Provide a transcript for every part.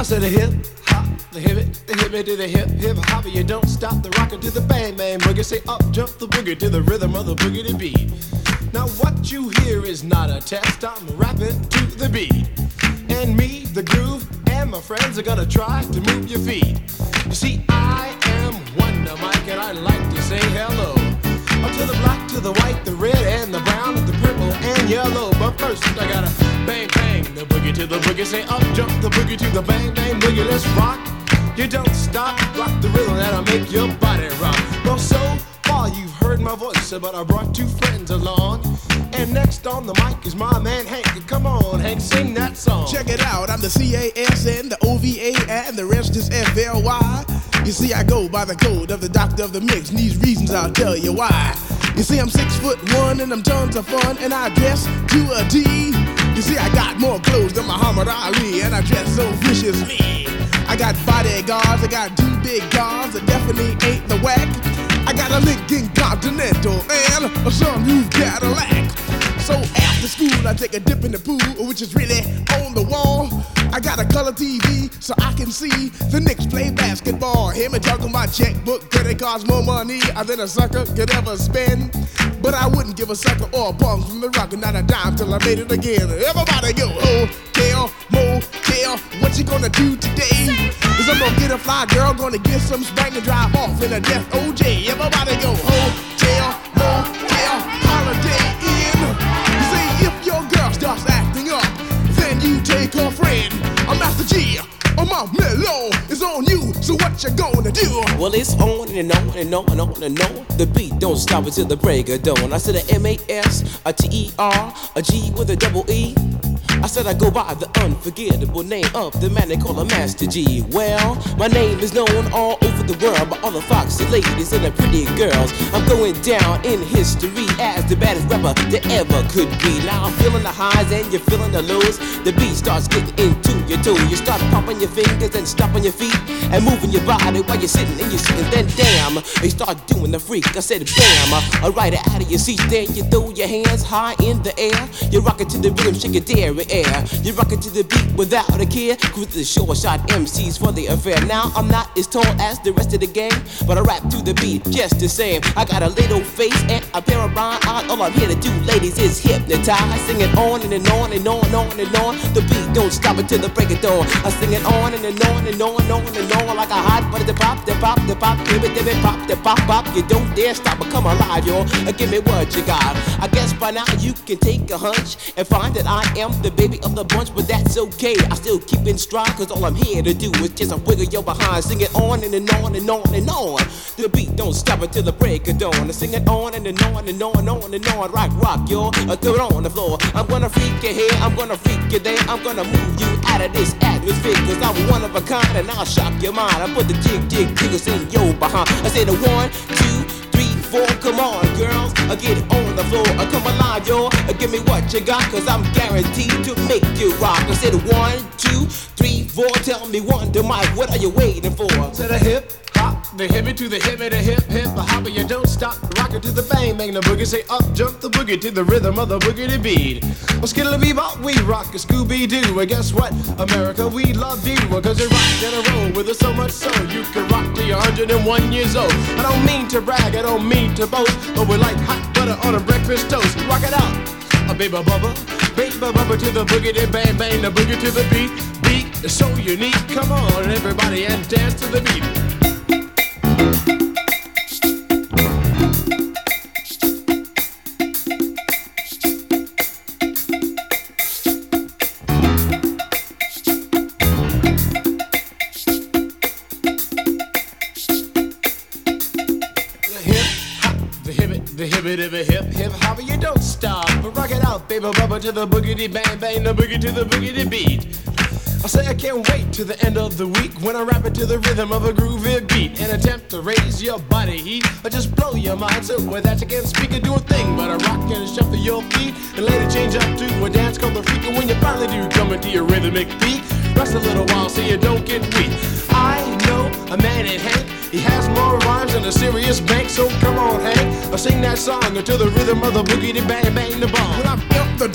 said the hip hop, the hip it to the hip hip hop. You don't stop the rocker to the bang bang boogie. Say up jump the boogie to the rhythm of the boogie to beat. Now what you hear is not a test. I'm rapping to the beat, and me, the groove, and my friends are gonna try to move your feet. You see, I am Wonder Mike, and I like to say hello to the black, to the white, the red, and the brown, and the purple, and yellow. But first, I gotta bang, bang, the boogie to the boogie. Say up, jump the boogie to the bang, bang, boogie. Let's rock. You don't stop, rock the rhythm that'll make your body rock. Well, so far you've heard my voice, but I brought two friends along. And next on the mic is my man Hank. Come on, Hank, sing that song. Check it out, I'm the CASN, the OVA, and the rest is FLY. You see, I go by the code of the doctor of the mix, and these reasons I'll tell you why. You see, I'm 6'1" and I'm tons of fun, and I dress to a T. You see, I got more clothes than Muhammad Ali, and I dress so viciously. I got bodyguards, I got two big cars that definitely ain't the whack. I got a Lincoln Continental and a sunroof Cadillac. So after school, I take a dip in the pool, which is really on the wall. I got a color TV so I can see the Knicks play basketball. Hear me talking my checkbook, cause it costs more money than a sucker could ever spend. But I wouldn't give a sucker or a bum from the rock, and not a dime till I made it again. Everybody go, hotel, motel, what you gonna do today? Cause I'm gonna get a fly girl, gonna get some spank and drive off in a death OJ. Everybody go, hotel, motel, holiday inn. You see, if your girl starts acting up, then you take her friend. I'm Master G, my mellow is on you, so what you gonna do? Well, it's on and on and on and on and on. The beat don't stop until the break of dawn. I said a M-A-S, a T-E-R, a G with a double E. I said I go by the unforgettable name of the man they call a Master G. Well, my name is known all over the world by all the foxy ladies and the pretty girls. I'm going down in history as the baddest rapper that ever could be. Now I'm feeling the highs and you're feeling the lows. The beat starts getting into your toe. You start popping your fingers and stomping your feet and moving your body while you're sitting and you're sitting. Then damn, you start doing the freak. I said bam, right out of your seat. Then you throw your hands high in the air. You rock it to the rhythm, shake your dairy air. You rock it to the beat without a care. Cruise the short shot MCs for the affair. Now I'm not as tall as the rest of the gang, but I rap to the beat just the same. I got a little face and a pair of rhyme eyes. All I'm here to do, ladies, is hypnotize. Sing it on and on and on and on and on. The beat don't stop until the break of dawn. I sing it on and on and on and on and on like a hot butter. The pop, the pop, the pop, give it, pop, the pop, pop. You don't dare stop or come alive, yo. Give me what you got. I guess by now you can take a hunch and find that I am the baby of the bunch, but that's okay. I still keep in stride, cause all I'm here to do is just a wiggle your behind. Sing it on and on and on and on. The beat don't stop until the break of dawn. I sing it on and on and on and on and on. Rock, yo, throw it on the floor. I'm gonna freak you here, I'm gonna freak you there. I'm gonna move you out of this atmosphere, cause I'm one of a kind and I'll shock your mind. I put the jiggles in your behind. I say the 1, 2, 3, 4, come on, girls, get on the floor, come alive, yo, give me what you got, cause I'm guaranteed to make you rock. I said 1, 2, 3, 4, tell me Wonder Mike, what are you waiting for? To the hip hop, the hippie to the hip hip hop, you don't stop, rock it to the bang bang the boogie. Say up jump the boogie to the rhythm of the boogie to beat. Well, skittle-bee-bop, we rock a Scooby-Doo. And guess what, America, we love you, cause you rock in a row with us so much so you can rock till you're 101 years old. I don't mean to brag, I don't mean to boast, but we're like hot butter on a breakfast toast. Rock it out, a baby bubba to the boogie, then bang bang the boogie to the beat. Beat is so unique, come on everybody and dance to the beat. Hip hop, you don't stop, but rock it out, baby bubba to the boogity bang bang, the boogie to the boogity beat. I say I can't wait to the end of the week when I rap it to the rhythm of a groovy beat and attempt to raise your body heat or just blow your mind so with that you can't speak or do a thing but I rock and shuffle your feet and later change up to a dance called the freak. And when you finally do come into your rhythmic beat, rest a little while so you don't get weak. I know a man named Hank, he has more rhymes than a serious bank, so come on Hank, I'll sing that song to the rhythm of the boogity bang bang the bomb. When I'm up the dimp,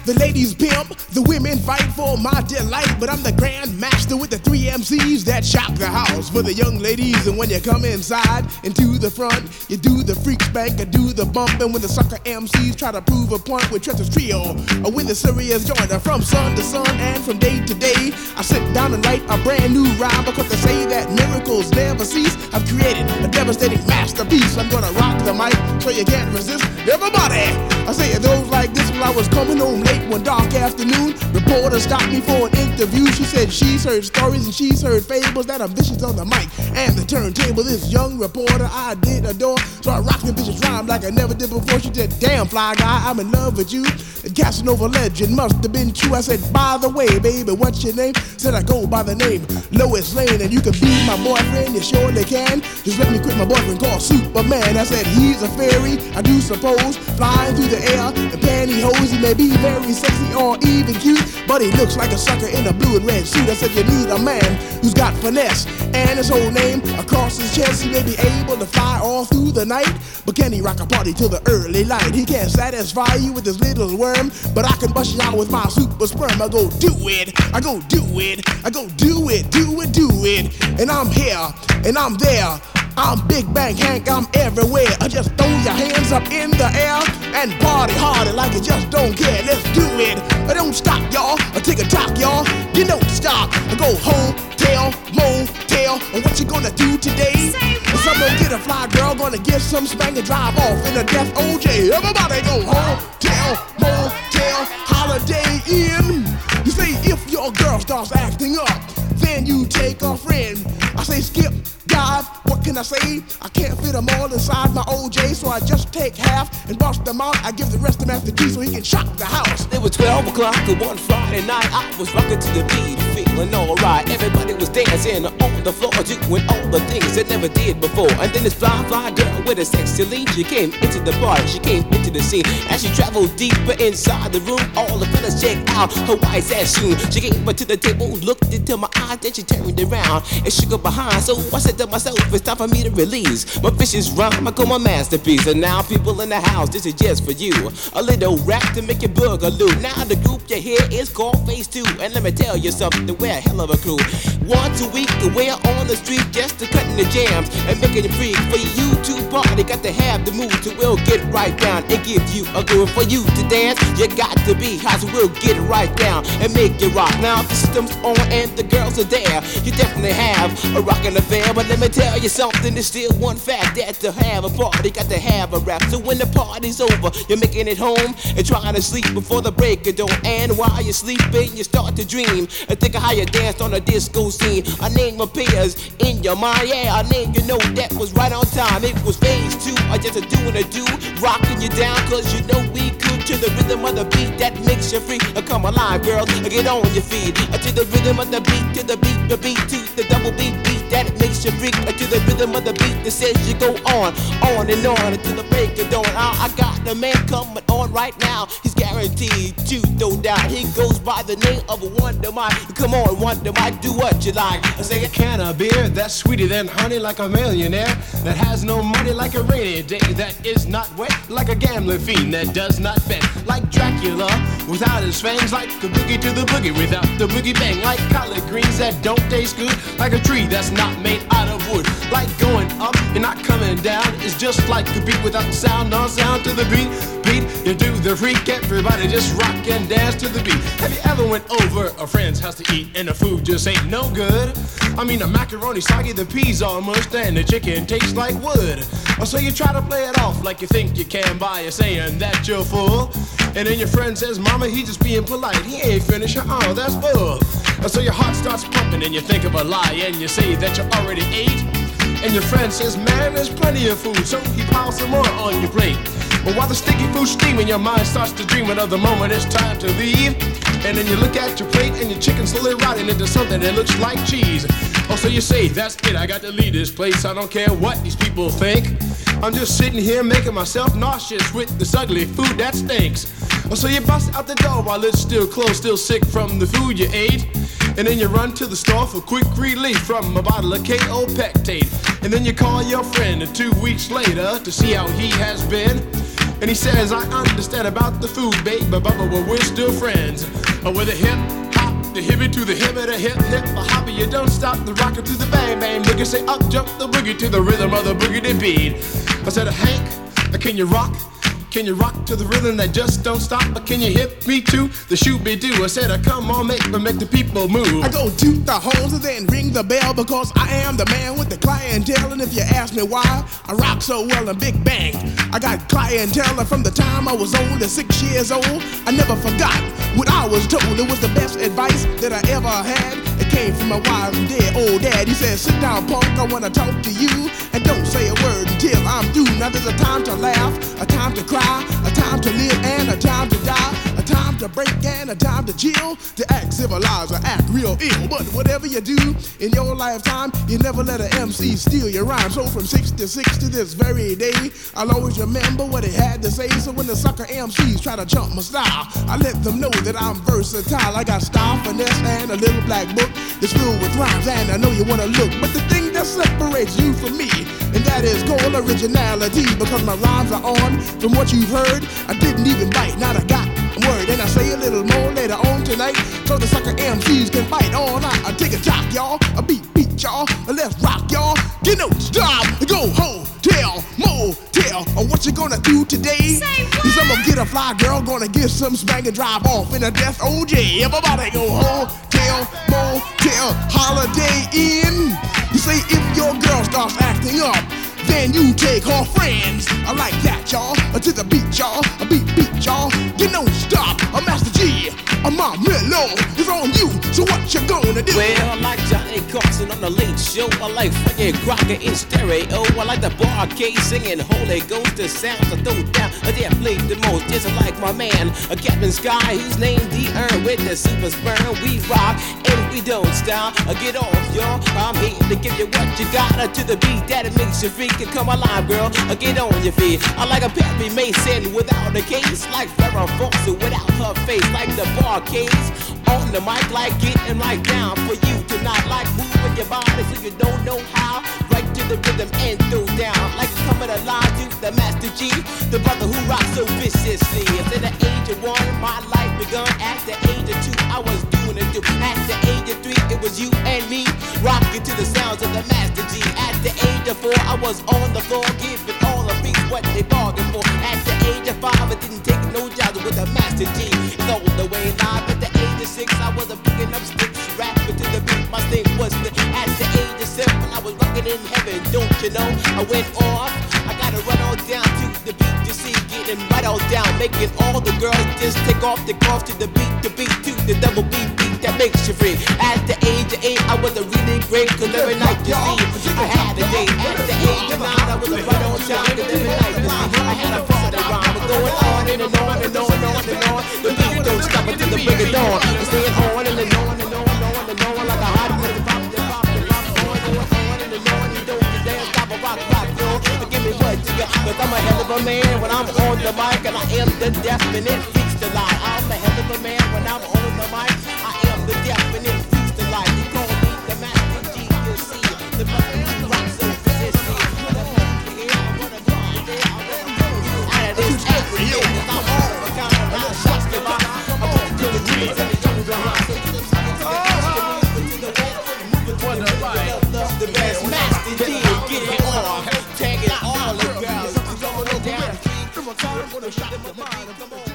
the ladies pimp, the women fight for my delight. But I'm the grand master with the 3 MCs that shock the house for the young ladies. And when you come inside into the front, you do the freak spank, I do the bump. And when the sucker MCs try to prove a point with Trent's Trio, or when the serious joiner from sun to sun and from day to day, I sit down and write a brand new rhyme because they say that miracles never cease. I've created a devastating masterpiece. I'm gonna rock the mic so you can't resist. Everybody, I say it goes like this. When I was coming home late one dark afternoon, reporter stopped me for an interview. She said she's heard stories and she's heard fables that are vicious on the mic and the turntable. This young reporter I did adore, so I rocked the vicious rhyme like I never did before. She said, damn fly guy, I'm in love with you. The Casanova legend must have been true. I said, by the way, baby, what's your name? Said I go by the name Lois Lane, and you can be my boyfriend, you surely can. Just let me quit my boyfriend called Superman. I said, he's a fairy, I do suppose, flying through the air in pantyhose. He may be very sexy or even cute, but he looks like a sucker in a blue and red suit. I said, you need a man who's got finesse, and his whole name across his chest. He may be able to fly all through the night, but can he rock a party till the early light? He can't satisfy you with his little worm, but I can bust you out with my super sperm. I go do it, I go do it, I go do it, do it, do it. And I'm here, and I'm there. I'm Big Bang Hank, I'm everywhere. I just throw your hands up in the air and party harder like you just don't care. Let's do it. I don't stop, y'all. I take a talk, y'all. You don't stop. I go hotel, motel. And what you gonna do today? Someone get a fly girl, gonna get some spank and drive off in a death OJ. Everybody go hotel, motel, Holiday Inn. You say if your girl starts acting up, then you take a friend. I say skip, dive, what can I say? I can't fit them all inside my OJ, so I just take half and bust them out. I give the rest of them after G so he can shock the house. It was 12 o'clock on one Friday night. I was rocking to the beat, feeling alright. Everybody was dancing on the floor, doing all the things they never did before. And then this fly girl with a sexy lean, she came into the party, she came into the scene. As she traveled deeper inside the room, all the fellas checked out her white ass shoe. She came up to the table, looked into my eyes, then she turned around and shook her behind. So I said to myself, it's time for me to release my vicious rhyme. I call my masterpiece. And now people in the house, this is just for you. A little rap to make you boogaloo. Now the group you hear is called Phase 2. And let me tell you something, we're a hell of a crew. Once a week we're on the street just to cutting the jams and making it free. For you to party, got to have the mood, so we'll get right down and give you a groove. For you to dance, you got to be hot, so we'll get it right down and make it rock. Now if the system's on and the girls are there, you definitely have a rockin' affair. But let me tell you something, there's still one fact, that to have a party, got to have a rap. So when the party's over, you're making it home and trying to sleep before the break of dawn. And while you're sleeping, you start to dream and think of how you danced on a disco scene. A name appears in your mind, yeah, a name you know that was right on time. It was Phase 2, or just a doing a do, rocking you down, cause you know we could. To the rhythm of the beat that makes you free. Come alive, girl, get on your feet. To the rhythm of the beat, to the beat, to the double beat that makes you freak. To the rhythm of the beat that says you go on and on until the break of dawn. I got the man coming on right now. He's guaranteed to throw down. He goes by the name of Wonder Mike. Come on, Wonder Mike, do what you like. I say a can of beer that's sweeter than honey, like a millionaire that has no money, like a rainy day that is not wet, like a gambling fiend that does not bet, like Dracula without his fangs, like the boogie to the boogie without the boogie bang, like collard greens that don't taste good, like a tree that's not made out of wood, like going up and not coming down. It's just like a beat without sound, no sound to the beat. You do the freak, everybody just rock and dance to the beat. Have you ever went over a friend's house to eat and the food just ain't no good? I mean the macaroni soggy, the peas all mushed, and the chicken tastes like wood. So you try to play it off like you think you can by saying that you're full, and then your friend says, mama, he just being polite, he ain't finished. Oh, that's bull. So your heart starts pumping and you think of a lie and you say that you already ate, and your friend says, man, there's plenty of food, so he piles some more on your plate. But while the sticky food's steaming, your mind starts to dreaming of the moment it's time to leave. And then you look at your plate and your chicken slowly rotting into something that looks like cheese. Oh, so you say, that's it, I got to leave this place. I don't care what these people think. I'm just sitting here making myself nauseous with this ugly food that stinks. Oh, so you bust out the door while it's still closed, still sick from the food you ate. And then you run to the store for quick relief from a bottle of KO Pectate. And then you call your friend 2 weeks later to see how he has been. And he says, I understand about the food, babe, but well, we're still friends. With a hip hop, the hippie to the hip, the hip hip, the hobby, you don't stop the rocker to the bang bang boogie. Say up jump the boogie to the rhythm of the boogie beat. I said, Hank, can you rock? Can you rock to the rhythm that just don't stop? But can you hit me to the shoo-be-doo? I said, come on, make the people move. I go toot the horns and then ring the bell because I am the man with the clientele. And if you ask me why I rock so well in Big Bang, I got clientele and from the time I was only 6 years old. I never forgot what I was told. It was the best advice that I ever had. It came from my wise and dead old dad. He said, sit down, punk, I wanna talk to you, and don't say a word until I'm through. Now there's a time to laugh, a time to cry, a time to live and a time to die, a time to break and a time to chill, to act civilized or act real ill. But whatever you do in your lifetime, you never let an MC steal your rhyme. So from 66 to this very day, I'll always remember what he had to say. So when the sucker MCs try to jump my style, I let them know that I'm versatile. I got style, finesse, and a little black book that's filled with rhymes, and I know you wanna look. But the thing that separates you from me, and that is called originality, because my rhymes are on from what you've heard. I didn't even bite, not a got word, and I say a little more later on tonight, so the sucker MCs can bite all night. I take a jock, y'all, a beat, y'all, let's rock, y'all. You know, stop, go home, tell, motel, or what you gonna do today? Say what? Cause I'm gonna get a fly girl, gonna get some spank and drive off in a death OJ. Everybody go home, tell, motel, Holiday Inn. You say if your girl starts acting up, then you take her friends. I like that, y'all. To the beat, y'all. A beat, y'all. You know, stop. A Master G. A Mom Mellow is on you. So what you gonna do? Well, I like Johnny Carson on the Late Show. I like Frankie Crocker in stereo. I like the Bar-Kays singing Holy Ghost. The sounds I throw down, they play the most. Just like my man, Captain Sky, who's named D-Earn with the Super Sperm. We rock and we don't stop. Get off, y'all. I'm here to give you what you got. To the beat that it makes you free. Come alive, girl. Get on your feet. I like a Perry Mason without a case. Like Farrah Fawcett without her face. Like the Bar-Kays on the mic, like getting right down for you to not like moving your body so you don't know how. Right to the rhythm and throw down. Like coming alive to the Master G, the brother who rocks so viciously. At the age of 1, my life begun. At the age of 2, I was doing it too. At the age of 3, it was you and me rocking to the sounds of the Master G. At the age of 4, I was on the floor giving all the beats what they bargained for. At the age of 5, I didn't take no jobs with the Master G. It's all the way live. At the age of 6, I was picking up sticks, rapping to the beat. My thing was lit. At the age of 7, I was rocking in heaven. Don't you know? I went off. I gotta run on down to the beat. You see, getting right on down, making all the girls just take off the cuffs to the beat to the double beat that makes you free. At the age of 8, I was a really great, cause every night you see, I had a date. At the age of 9, I was a right on time, cause every night you see, I had a party rhyme. We're going on and on and on and on and on. The beat don't stop until the break of dawn. It's staying on and on and on and on and on like a hot minute. Pop, on and on. You don't dance, stop a rock, yo. Give me what you got, cause I'm a hell of a man when I'm on the mic, and I am the definite freaks to lie. I'm a hell of a man when I'm on the mic. I am the definite freaks to lie. You call me the Master G, you see, the brother who rocks so viciously. Out of this every day, cause I'm all the kind of high shots to buy. I'm on to the trees and the young behind. So to the streets and the west, the best Master G, get it on, tagging all the girls. Come on down, come on,